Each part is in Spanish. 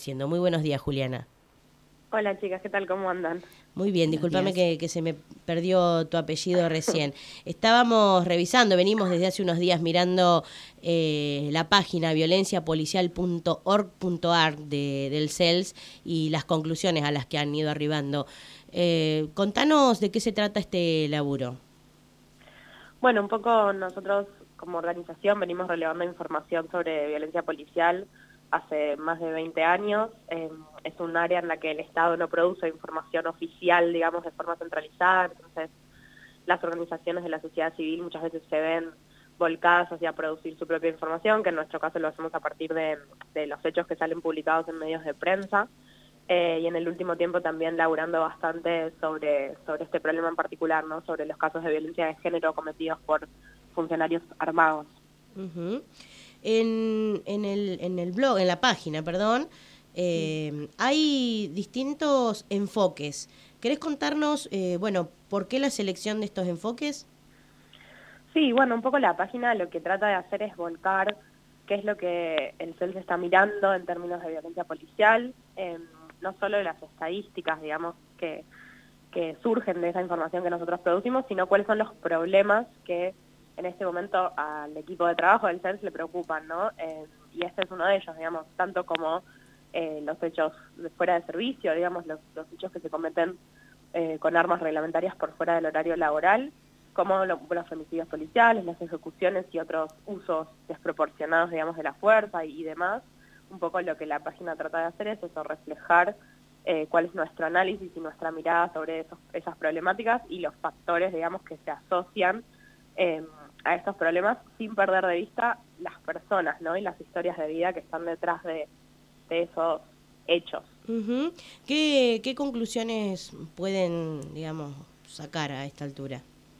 haciendo. Muy buenos días, Juliana. Hola chicas, ¿qué tal? ¿Cómo andan? Muy bien, discúlpame que se me perdió tu apellido recién. Estábamos revisando, venimos desde hace unos días mirando la página violenciapolicial.org.ar del CELS y las conclusiones a las que han ido arribando. Contanos de qué se trata este laburo. Bueno, un poco nosotros como organización venimos relevando información sobre violencia policial hace más de 20 años. Es un área en la que el Estado no produce información oficial, digamos, de forma centralizada, entonces las organizaciones de la sociedad civil muchas veces se ven volcadas hacia producir su propia información, que en nuestro caso lo hacemos a partir de los hechos que salen publicados en medios de prensa. Y en el último tiempo también laburando bastante sobre este problema en particular, ¿no? Sobre los casos de violencia de género cometidos por funcionarios armados. Uh-huh. En el blog, en la página, perdón, hay distintos enfoques. ¿Querés contarnos, por qué la selección de estos enfoques? Sí, bueno, un poco la página lo que trata de hacer es volcar qué es lo que el CELS está mirando en términos de violencia policial, no solo de las estadísticas, digamos, que surgen de esa información que nosotros producimos, sino cuáles son los problemas que en este momento al equipo de trabajo del CELS le preocupan, ¿no? Y este es uno de ellos, digamos, tanto como los hechos de fuera de servicio, digamos, los hechos que se cometen con armas reglamentarias por fuera del horario laboral, como los femicidios policiales, las ejecuciones y otros usos desproporcionados, digamos, de la fuerza y demás. Un poco lo que la página trata de hacer es eso, reflejar cuál es nuestro análisis y nuestra mirada sobre esas problemáticas y los factores, digamos, que se asocian a estos problemas sin perder de vista las personas, ¿no? Y las historias de vida que están detrás de esos hechos. Uh-huh. ¿Qué conclusiones pueden, digamos, sacar a esta altura?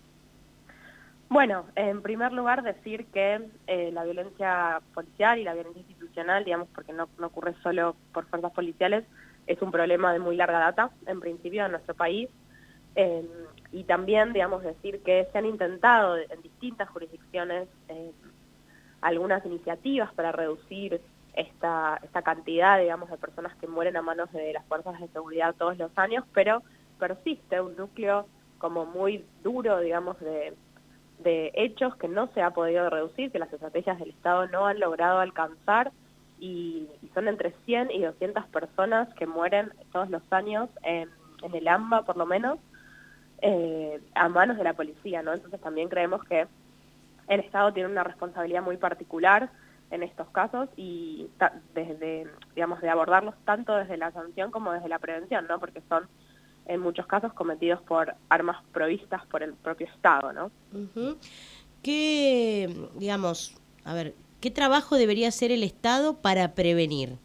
Bueno, en primer lugar decir que la violencia policial y la violencia institucional, digamos, porque no ocurre solo por fuerzas policiales, es un problema de muy larga data, en principio, en nuestro país. Y también, digamos, decir que se han intentado en distintas jurisdicciones algunas iniciativas para reducir esta cantidad, digamos, de personas que mueren a manos de las fuerzas de seguridad todos los años, pero persiste un núcleo como muy duro, digamos, de hechos que no se ha podido reducir, que las estrategias del Estado no han logrado alcanzar, y son entre 100 y 200 personas que mueren todos los años en el AMBA, por lo menos, a manos de la policía, ¿no? Entonces también creemos que el Estado tiene una responsabilidad muy particular en estos casos y desde, digamos, de abordarlos tanto desde la sanción como desde la prevención, ¿no? Porque son en muchos casos cometidos por armas provistas por el propio Estado, ¿no? Uh-huh. ¿Qué trabajo debería hacer el Estado para prevenir?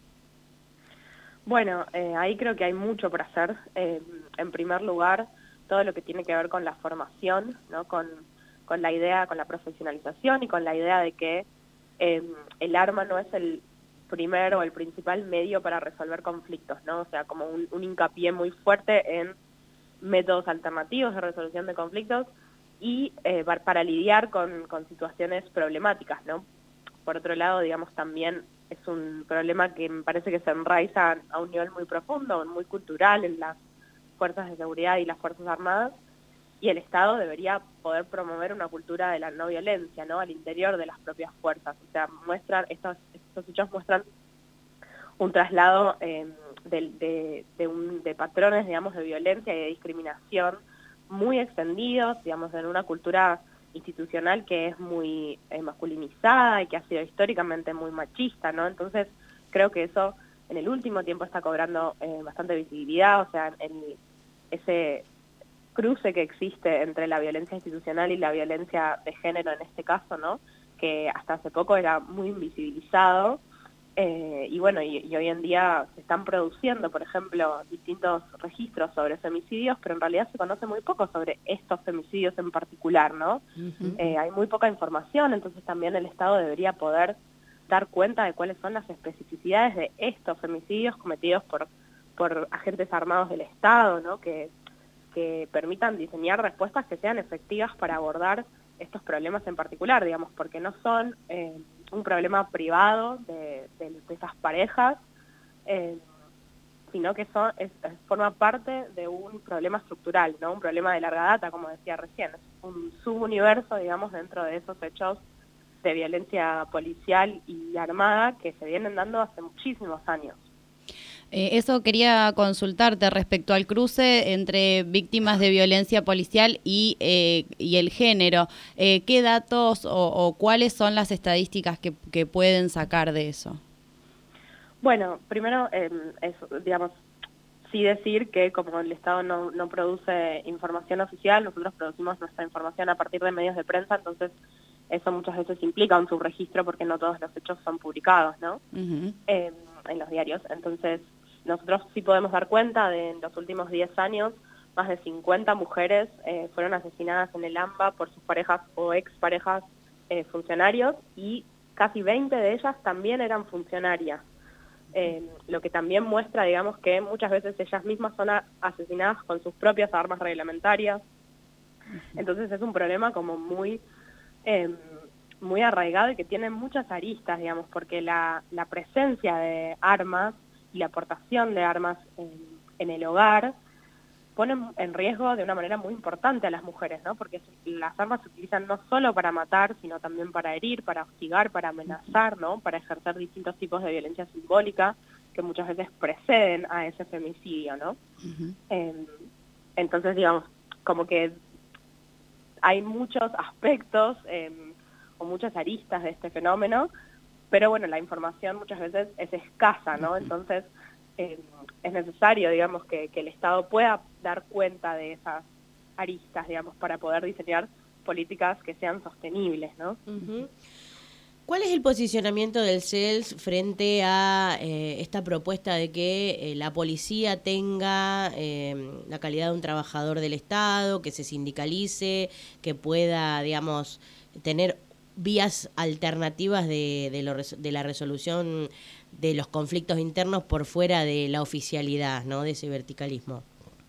Bueno, ahí creo que hay mucho por hacer. En primer lugar, todo lo que tiene que ver con la formación, ¿no? Con la idea, con la profesionalización y con la idea de que el arma no es el primer o el principal medio para resolver conflictos, ¿no? O sea, como un hincapié muy fuerte en métodos alternativos de resolución de conflictos y para lidiar con situaciones problemáticas, ¿no? Por otro lado, digamos, también es un problema que me parece que se enraiza a un nivel muy profundo, muy cultural en las fuerzas de seguridad y las fuerzas armadas, y el Estado debería poder promover una cultura de la no violencia, ¿no? Al interior de las propias fuerzas. O sea, estos hechos muestran un traslado de patrones, digamos, de violencia y de discriminación muy extendidos, digamos, en una cultura institucional que es muy masculinizada y que ha sido históricamente muy machista, ¿no? Entonces, creo que eso en el último tiempo está cobrando bastante visibilidad, o sea, ese cruce que existe entre la violencia institucional y la violencia de género en este caso, ¿no? Que hasta hace poco era muy invisibilizado. Y bueno, y hoy en día se están produciendo, por ejemplo, distintos registros sobre femicidios, pero en realidad se conoce muy poco sobre estos femicidios en particular, ¿no? Uh-huh. Hay muy poca información, entonces también el Estado debería poder dar cuenta de cuáles son las especificidades de estos femicidios cometidos por agentes armados del Estado, ¿no? Que permitan diseñar respuestas que sean efectivas para abordar estos problemas en particular, digamos, porque no son un problema privado de esas parejas, sino que forma parte de un problema estructural, ¿no? Un problema de larga data, como decía recién, es un subuniverso, digamos, dentro de esos hechos de violencia policial y armada que se vienen dando hace muchísimos años. Eso quería consultarte respecto al cruce entre víctimas de violencia policial y el género. ¿Qué datos o cuáles son las estadísticas que pueden sacar de eso? Bueno, primero, digamos, sí decir que como el Estado no produce información oficial, nosotros producimos nuestra información a partir de medios de prensa, entonces eso muchas veces implica un subregistro porque no todos los hechos son publicados, ¿no? Uh-huh. En los diarios. Entonces, nosotros sí podemos dar cuenta de en los últimos 10 años, más de 50 mujeres fueron asesinadas en el AMBA por sus parejas o exparejas funcionarios, y casi 20 de ellas también eran funcionarias. Lo que también muestra, digamos, que muchas veces ellas mismas son asesinadas con sus propias armas reglamentarias. Entonces es un problema como muy arraigado y que tiene muchas aristas, digamos, porque la presencia de armas y la aportación de armas en el hogar ponen en riesgo de una manera muy importante a las mujeres, ¿no? Porque las armas se utilizan no solo para matar, sino también para herir, para hostigar, para amenazar, ¿no? Para ejercer distintos tipos de violencia simbólica que muchas veces preceden a ese femicidio, ¿no? Uh-huh. Entonces, digamos, como que hay muchos aspectos o muchas aristas de este fenómeno, pero bueno, la información muchas veces es escasa, ¿no? Entonces, es necesario, digamos, que el Estado pueda dar cuenta de esas aristas, digamos, para poder diseñar políticas que sean sostenibles, ¿no? Uh-huh. ¿Cuál es el posicionamiento del CELS frente a esta propuesta de que la policía tenga la calidad de un trabajador del Estado, que se sindicalice, que pueda, digamos, tener vías alternativas de la resolución de los conflictos internos por fuera de la oficialidad, ¿no? De ese verticalismo?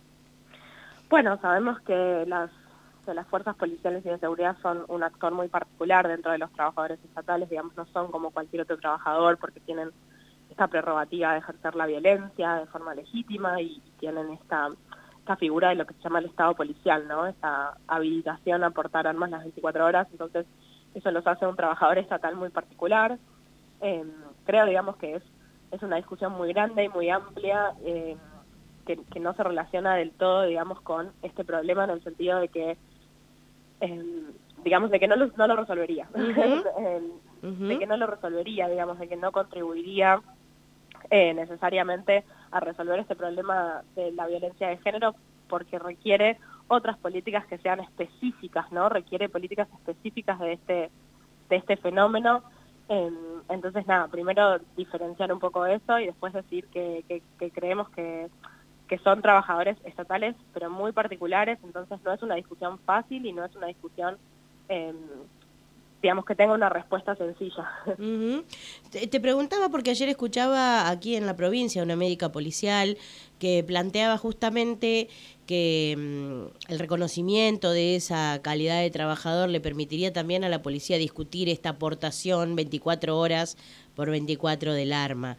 Bueno, sabemos que las fuerzas policiales y de seguridad son un actor muy particular dentro de los trabajadores estatales, digamos, no son como cualquier otro trabajador porque tienen esta prerrogativa de ejercer la violencia de forma legítima y tienen esta figura de lo que se llama el Estado policial, ¿no? Esta habilitación a portar armas las 24 horas, entonces eso los hace un trabajador estatal muy particular. Creo, digamos, que es una discusión muy grande y muy amplia, que no se relaciona del todo, digamos, con este problema en el sentido de que, digamos, de que no lo resolvería. Uh-huh. De que no lo resolvería, digamos, de que no contribuiría necesariamente a resolver este problema de la violencia de género, porque requiere otras políticas que sean específicas, ¿no? Requiere políticas específicas de este fenómeno. Entonces, nada, primero diferenciar un poco eso y después decir que creemos que son trabajadores estatales, pero muy particulares, entonces no es una discusión fácil y no es una discusión, digamos, que tenga una respuesta sencilla. Uh-huh. Te preguntaba porque ayer escuchaba aquí en la provincia una médica policial que planteaba justamente que el reconocimiento de esa calidad de trabajador le permitiría también a la policía discutir esta aportación 24 horas por 24 del arma.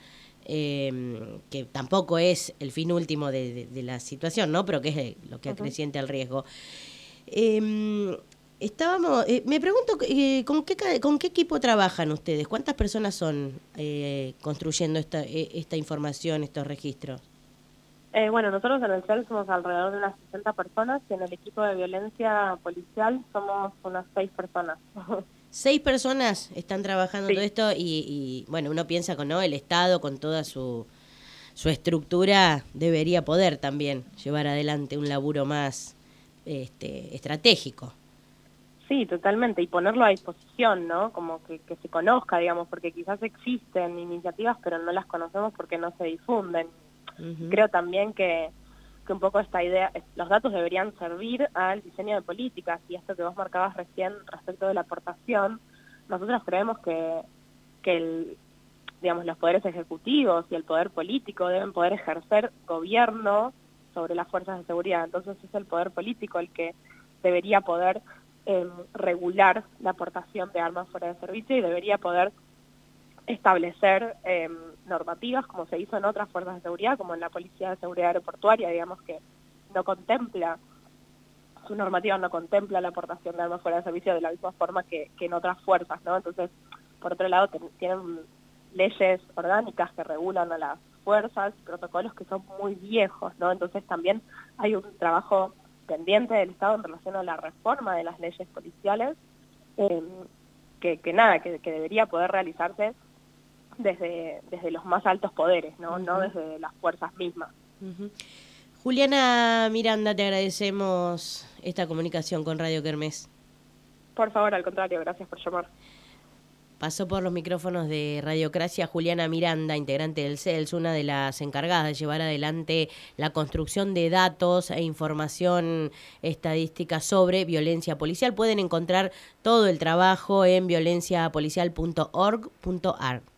Que tampoco es el fin último de la situación, ¿no? Pero que es lo que acrecienta el riesgo. Me pregunto, ¿con qué equipo trabajan ustedes? ¿Cuántas personas son construyendo esta información, estos registros? Bueno, nosotros en el CEL somos alrededor de unas 60 personas y en el equipo de violencia policial somos unas 6 personas. 6 personas están trabajando Sí. todo esto y bueno, uno piensa con el Estado, con toda su estructura, debería poder también llevar adelante un laburo más estratégico. Sí, totalmente, y ponerlo a disposición, ¿no? Como que se conozca, digamos, porque quizás existen iniciativas, pero no las conocemos porque no se difunden. Uh-huh. Creo también que un poco esta idea, los datos deberían servir al diseño de políticas, y esto que vos marcabas recién respecto de la aportación, nosotros creemos que digamos, los poderes ejecutivos y el poder político deben poder ejercer gobierno sobre las fuerzas de seguridad. Entonces es el poder político el que debería poder regular la aportación de armas fuera de servicio y debería poder establecer normativas, como se hizo en otras fuerzas de seguridad, como en la Policía de Seguridad Aeroportuaria, digamos que no contempla, su normativa no contempla la aportación de armas fuera de servicio de la misma forma que en otras fuerzas, ¿no? Entonces, por otro lado, tienen leyes orgánicas que regulan a las fuerzas, protocolos que son muy viejos, ¿no? Entonces también hay un trabajo pendiente del Estado en relación a la reforma de las leyes policiales, que debería poder realizarse desde los más altos poderes, ¿no? No desde las fuerzas mismas. Juliana Miranda, te agradecemos esta comunicación con Radio Kermés. Por favor, al contrario, gracias por llamar. Pasó por los micrófonos de Radiocracia Juliana Miranda, integrante del CELS, una de las encargadas de llevar adelante la construcción de datos e información estadística sobre violencia policial. Pueden encontrar todo el trabajo en violenciapolicial.org.ar.